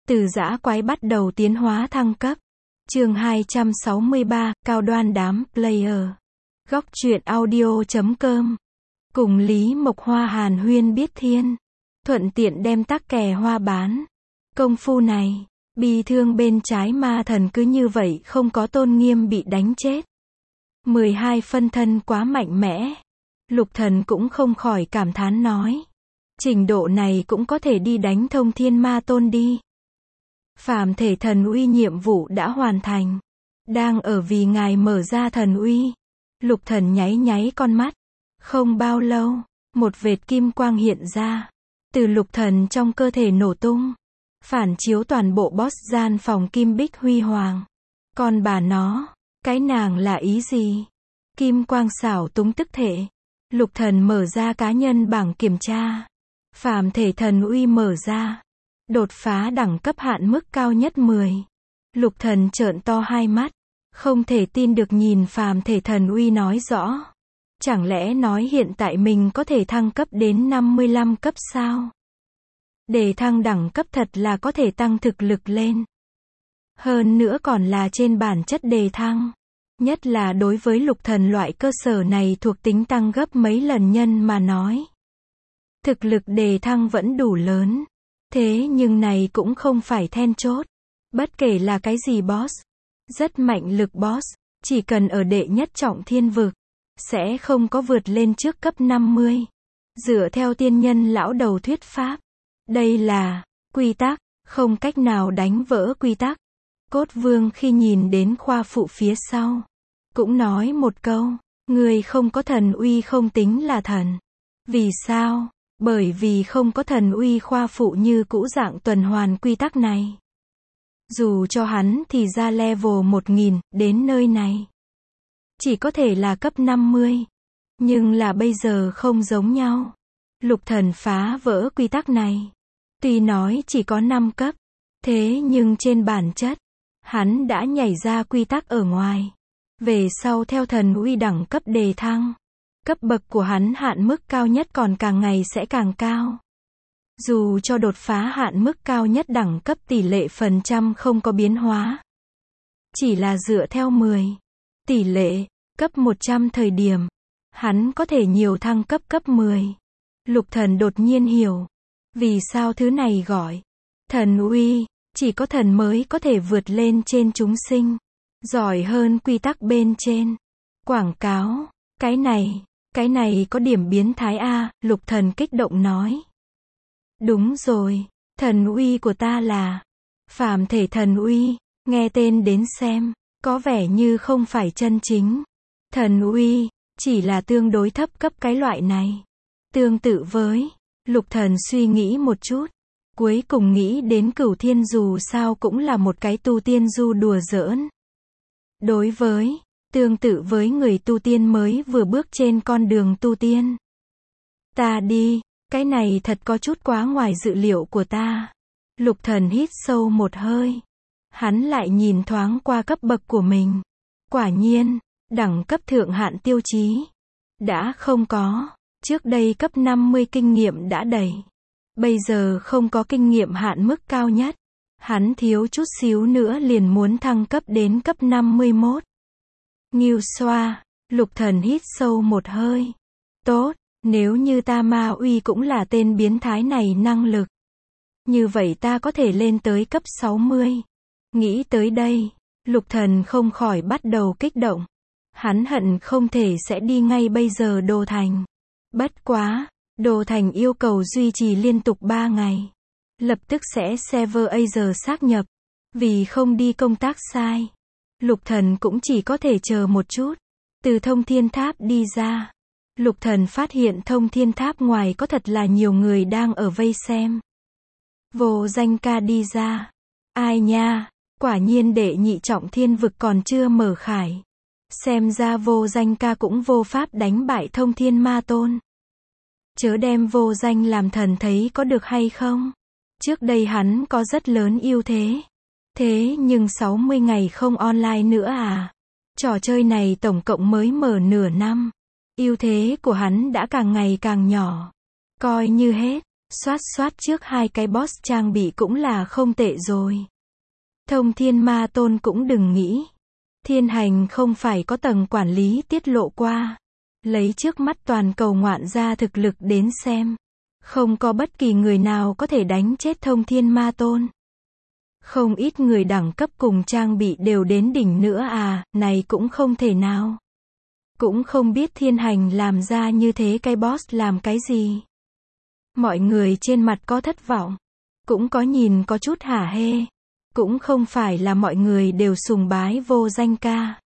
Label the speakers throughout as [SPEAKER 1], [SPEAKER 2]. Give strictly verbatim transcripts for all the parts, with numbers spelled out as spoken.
[SPEAKER 1] Từ dã quái bắt đầu tiến hóa thăng cấp. Chương hai trăm sáu mươi ba, cao đoan đám player. Góc truyện audio chấm com. Cùng Lý Mộc Hoa hàn huyên biết thiên. Thuận tiện đem tắc kè hoa bán. Công phu này, bi thương bên trái ma thần cứ như vậy không có tôn nghiêm bị đánh chết. mười hai phân thân quá mạnh mẽ. Lục thần cũng không khỏi cảm thán nói. Trình độ này cũng có thể đi đánh thông thiên ma tôn đi. Phàm thể thần uy nhiệm vụ đã hoàn thành. Đang ở vì ngài mở ra thần uy. Lục thần nháy nháy con mắt. Không bao lâu, một vệt kim quang hiện ra. Từ lục thần trong cơ thể nổ tung. Phản chiếu toàn bộ boss gian phòng kim bích huy hoàng. Còn bà nó, cái nàng là ý gì? Kim quang xảo túng tức thể. Lục thần mở ra cá nhân bảng kiểm tra. Phàm thể thần uy mở ra. Đột phá đẳng cấp hạn mức cao nhất mười. Lục thần trợn to hai mắt. Không thể tin được nhìn phàm thể thần uy nói rõ. Chẳng lẽ nói hiện tại mình có thể thăng cấp đến năm mươi lăm cấp sao? Để thăng đẳng cấp thật là có thể tăng thực lực lên. Hơn nữa còn là trên bản chất đề thăng. Nhất là đối với lục thần loại cơ sở này thuộc tính tăng gấp mấy lần nhân mà nói. Thực lực đề thăng vẫn đủ lớn. Thế nhưng này cũng không phải then chốt. Bất kể là cái gì boss. Rất mạnh lực boss. Chỉ cần ở đệ nhất trọng thiên vực. Sẽ không có vượt lên trước cấp năm mươi. Dựa theo tiên nhân lão đầu thuyết pháp. Đây là quy tắc. Không cách nào đánh vỡ quy tắc. Cốt vương khi nhìn đến khoa phụ phía sau. Cũng nói một câu. Người không có thần uy không tính là thần. Vì sao? Bởi vì không có thần uy khoa phụ như cũ dạng tuần hoàn quy tắc này. Dù cho hắn thì ra level một nghìn, đến nơi này. Chỉ có thể là cấp năm mươi. Nhưng là bây giờ không giống nhau. Lục thần phá vỡ quy tắc này. Tuy nói chỉ có năm cấp. Thế nhưng trên bản chất. Hắn đã nhảy ra quy tắc ở ngoài. Về sau theo thần uy đẳng cấp đề thăng. Cấp bậc của hắn hạn mức cao nhất còn càng ngày sẽ càng cao. Dù cho đột phá hạn mức cao nhất đẳng cấp tỷ lệ phần trăm không có biến hóa. Chỉ là dựa theo mười. Tỷ lệ, cấp một trăm thời điểm. Hắn có thể nhiều thăng cấp cấp mười. Lục thần đột nhiên hiểu. Vì sao thứ này gọi. Thần uy, chỉ có thần mới có thể vượt lên trên chúng sinh. Giỏi hơn quy tắc bên trên. Quảng cáo, cái này. Cái này có điểm biến thái a, lục thần kích động nói. Đúng rồi, thần uy của ta là phàm thể thần uy, nghe tên đến xem, có vẻ như không phải chân chính. Thần uy, chỉ là tương đối thấp cấp cái loại này. Tương tự với, lục thần suy nghĩ một chút, cuối cùng nghĩ đến Cửu Thiên dù sao cũng là một cái tu tiên du đùa giỡn. Đối với tương tự với người tu tiên mới vừa bước trên con đường tu tiên. Ta đi, cái này thật có chút quá ngoài dự liệu của ta. Lục thần hít sâu một hơi. Hắn lại nhìn thoáng qua cấp bậc của mình. Quả nhiên, đẳng cấp thượng hạn tiêu chí. Đã không có. Trước đây cấp năm mươi kinh nghiệm đã đầy. Bây giờ không có kinh nghiệm hạn mức cao nhất. Hắn thiếu chút xíu nữa liền muốn thăng cấp đến cấp năm mươi mốt. Nghiêu xoa, lục thần hít sâu một hơi. Tốt, nếu như ta ma uy cũng là tên biến thái này năng lực. Như vậy ta có thể lên tới cấp sáu mươi. Nghĩ tới đây, lục thần không khỏi bắt đầu kích động. Hắn hận không thể sẽ đi ngay bây giờ Đồ Thành. Bất quá, Đồ Thành yêu cầu duy trì liên tục ba ngày. Lập tức sẽ server Asia xác nhập. Vì không đi công tác sai. Lục thần cũng chỉ có thể chờ một chút. Từ thông thiên tháp đi ra. Lục thần phát hiện thông thiên tháp ngoài có thật là nhiều người đang ở vây xem. Vô Danh ca đi ra. Ai nha, quả nhiên đệ nhị trọng thiên vực còn chưa mở khải. Xem ra Vô Danh ca cũng vô pháp đánh bại thông thiên ma tôn. Chớ đem Vô Danh làm thần thấy có được hay không? Trước đây hắn có rất lớn ưu thế. Thế nhưng sáu mươi ngày không online nữa à? Trò chơi này tổng cộng mới mở nửa năm. Ưu thế của hắn đã càng ngày càng nhỏ. Coi như hết, Xoát xoát trước hai cái boss trang bị cũng là không tệ rồi. Thông Thiên Ma Tôn cũng đừng nghĩ. Thiên hành không phải có tầng quản lý tiết lộ qua. Lấy trước mắt toàn cầu ngoạn gia thực lực đến xem. Không có bất kỳ người nào có thể đánh chết Thông Thiên Ma Tôn. Không ít người đẳng cấp cùng trang bị đều đến đỉnh nữa à, này cũng không thể nào. Cũng không biết thiên hành làm ra như thế cái boss làm cái gì. Mọi người trên mặt có thất vọng. Cũng có nhìn có chút hả hê. Cũng không phải là mọi người đều sùng bái vô danh ca.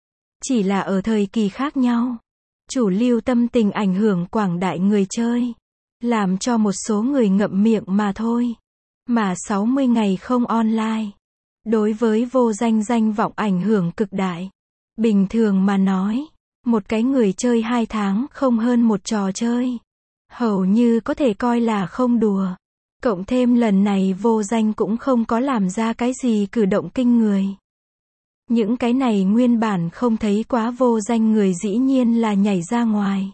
[SPEAKER 1] Chỉ là ở thời kỳ khác nhau. Chủ lưu tâm tình ảnh hưởng quảng đại người chơi. Làm cho một số người ngậm miệng mà thôi. Mà sáu mươi ngày không online. Đối với vô danh danh vọng ảnh hưởng cực đại. Bình thường mà nói. Một cái người chơi hai tháng không hơn một trò chơi. Hầu như có thể coi là không đùa. Cộng thêm lần này vô danh cũng không có làm ra cái gì cử động kinh người. Những cái này nguyên bản không thấy quá vô danh người dĩ nhiên là nhảy ra ngoài.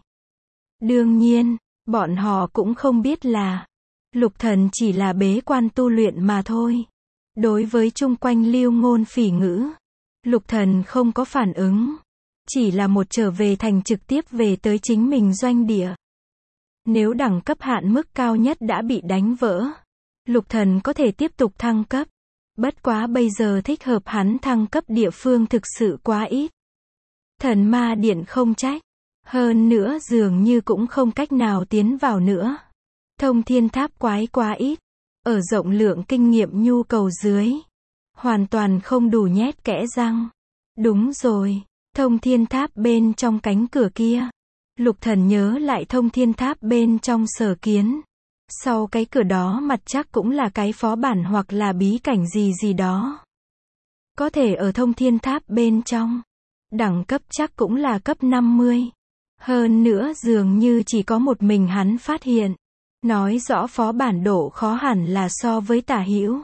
[SPEAKER 1] Đương nhiên, bọn họ cũng không biết là Lục Thần chỉ là bế quan tu luyện mà thôi. Đối với chung quanh lưu ngôn phỉ ngữ, Lục Thần không có phản ứng. Chỉ là một trở về thành trực tiếp về tới chính mình doanh địa. Nếu đẳng cấp hạn mức cao nhất đã bị đánh vỡ, Lục Thần có thể tiếp tục thăng cấp. Bất quá bây giờ thích hợp hắn thăng cấp địa phương thực sự quá ít. Thần Ma Điện không trách. Hơn nữa dường như cũng không cách nào tiến vào nữa. Thông Thiên Tháp quái quá ít. Ở rộng lượng kinh nghiệm nhu cầu dưới. Hoàn toàn không đủ nhét kẽ răng. Đúng rồi. Thông Thiên Tháp bên trong cánh cửa kia. Lục Thần nhớ lại Thông Thiên Tháp bên trong sở kiến. Sau cái cửa đó mặt chắc cũng là cái phó bản hoặc là bí cảnh gì gì đó. Có thể ở Thông Thiên Tháp bên trong. Đẳng cấp chắc cũng là cấp năm mươi. Hơn nữa dường như chỉ có một mình hắn phát hiện. Nói rõ phó bản độ khó hẳn là so với Tả Hữu.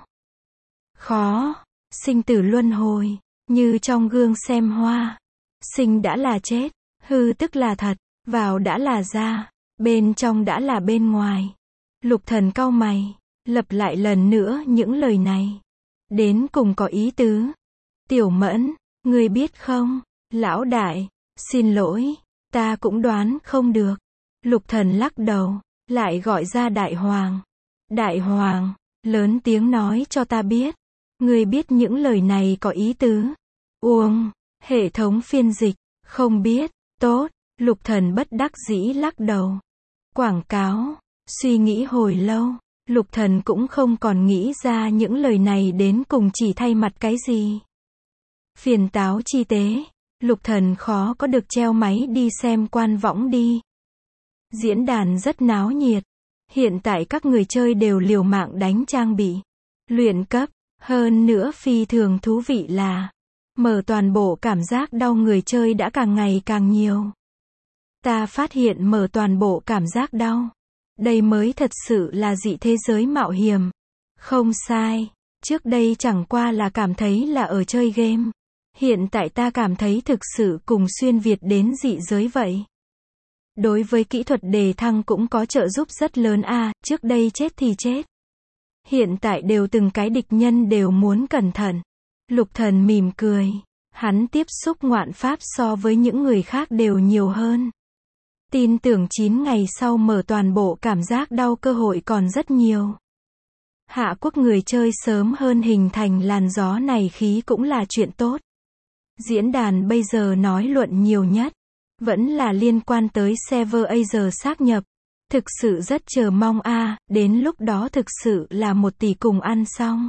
[SPEAKER 1] Khó. Sinh tử luân hồi. Như trong gương xem hoa. Sinh đã là chết. Hư tức là thật. Vào đã là ra. Bên trong đã là bên ngoài. Lục Thần cau mày. Lặp lại lần nữa những lời này. Đến cùng có ý tứ. Tiểu Mẫn. Ngươi biết không? Lão đại. Xin lỗi. Ta cũng đoán không được. Lục Thần lắc đầu. Lại gọi ra Đại Hoàng. Đại Hoàng. Lớn tiếng nói cho ta biết. Ngươi biết những lời này có ý tứ. Uông. Hệ thống phiên dịch. Không biết. Tốt. Lục Thần bất đắc dĩ lắc đầu. Quảng cáo. Suy nghĩ hồi lâu. Lục Thần cũng không còn nghĩ ra những lời này đến cùng chỉ thay mặt cái gì. Phiền táo chi tế. Lục Thần khó có được treo máy đi xem quan võng đi. Diễn đàn rất náo nhiệt. Hiện tại các người chơi đều liều mạng đánh trang bị. Luyện cấp. Hơn nữa phi thường thú vị là mở toàn bộ cảm giác đau người chơi đã càng ngày càng nhiều. Ta phát hiện mở toàn bộ cảm giác đau. Đây mới thật sự là dị thế giới mạo hiểm. Không sai. Trước đây chẳng qua là cảm thấy là ở chơi game. Hiện tại ta cảm thấy thực sự cùng xuyên Việt đến dị giới vậy. Đối với kỹ thuật đề thăng cũng có trợ giúp rất lớn a, à, trước đây chết thì chết. Hiện tại đều từng cái địch nhân đều muốn cẩn thận. Lục Thần mỉm cười. Hắn tiếp xúc ngoạn pháp so với những người khác đều nhiều hơn. Tin tưởng chín ngày sau mở toàn bộ cảm giác đau cơ hội còn rất nhiều. Hạ quốc người chơi sớm hơn hình thành làn gió này khí cũng là chuyện tốt. Diễn đàn bây giờ nói luận nhiều nhất. Vẫn là liên quan tới server Asia xác nhập. Thực sự rất chờ mong a, à, đến lúc đó thực sự là một tỷ cùng ăn xong.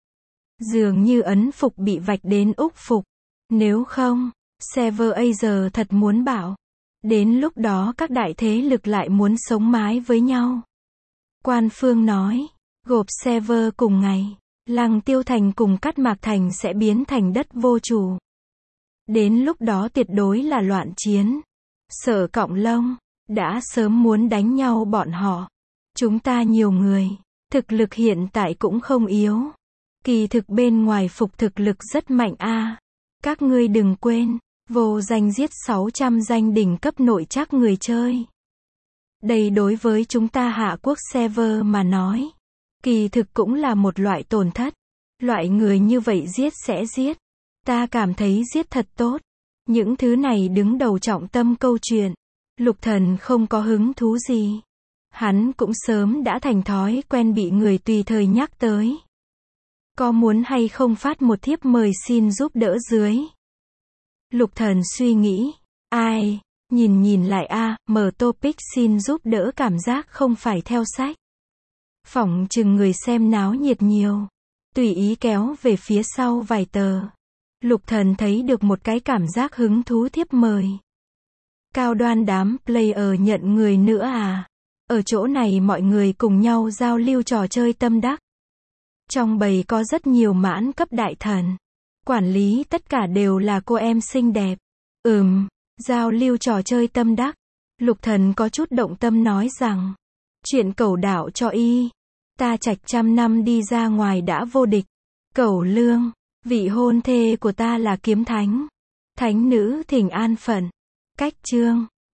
[SPEAKER 1] Dường như ấn phục bị vạch đến Úc phục. Nếu không, server Asia thật muốn bảo. Đến lúc đó các đại thế lực lại muốn sống mái với nhau. Quan Phương nói, gộp server cùng ngày, Lăng Tiêu Thành cùng Cát Mạc Thành sẽ biến thành đất vô chủ. Đến lúc đó tuyệt đối là loạn chiến. Sở Cọng Lông, đã sớm muốn đánh nhau bọn họ. Chúng ta nhiều người, thực lực hiện tại cũng không yếu. Kỳ thực bên ngoài phục thực lực rất mạnh a. À. Các ngươi đừng quên, vô danh giết sáu trăm danh đỉnh cấp nội trác người chơi. Đây đối với chúng ta Hạ Quốc server mà nói, kỳ thực cũng là một loại tổn thất. Loại người như vậy giết sẽ giết. Ta cảm thấy giết thật tốt. Những thứ này đứng đầu trọng tâm câu chuyện. Lục Thần không có hứng thú gì. Hắn cũng sớm đã thành thói quen bị người tùy thời nhắc tới. Có muốn hay không phát một thiếp mời xin giúp đỡ dưới? Lục Thần suy nghĩ. Ai? Nhìn nhìn lại a, mở topic xin giúp đỡ cảm giác không phải theo sách. Phỏng chừng người xem náo nhiệt nhiều. Tùy ý kéo về phía sau vài tờ. Lục Thần thấy được một cái cảm giác hứng thú thiếp mời. Cao đoan đám player nhận người nữa à? Ở chỗ này mọi người cùng nhau giao lưu trò chơi tâm đắc. Trong bầy có rất nhiều mãn cấp đại thần. Quản lý tất cả đều là cô em xinh đẹp. Ừm, giao lưu trò chơi tâm đắc. Lục Thần có chút động tâm nói rằng, chuyện cẩu đảo cho y. Ta trạch trăm năm đi ra ngoài đã vô địch. Cẩu lương, vị hôn thê của ta là kiếm thánh. Thánh nữ thỉnh an phận. Cách chương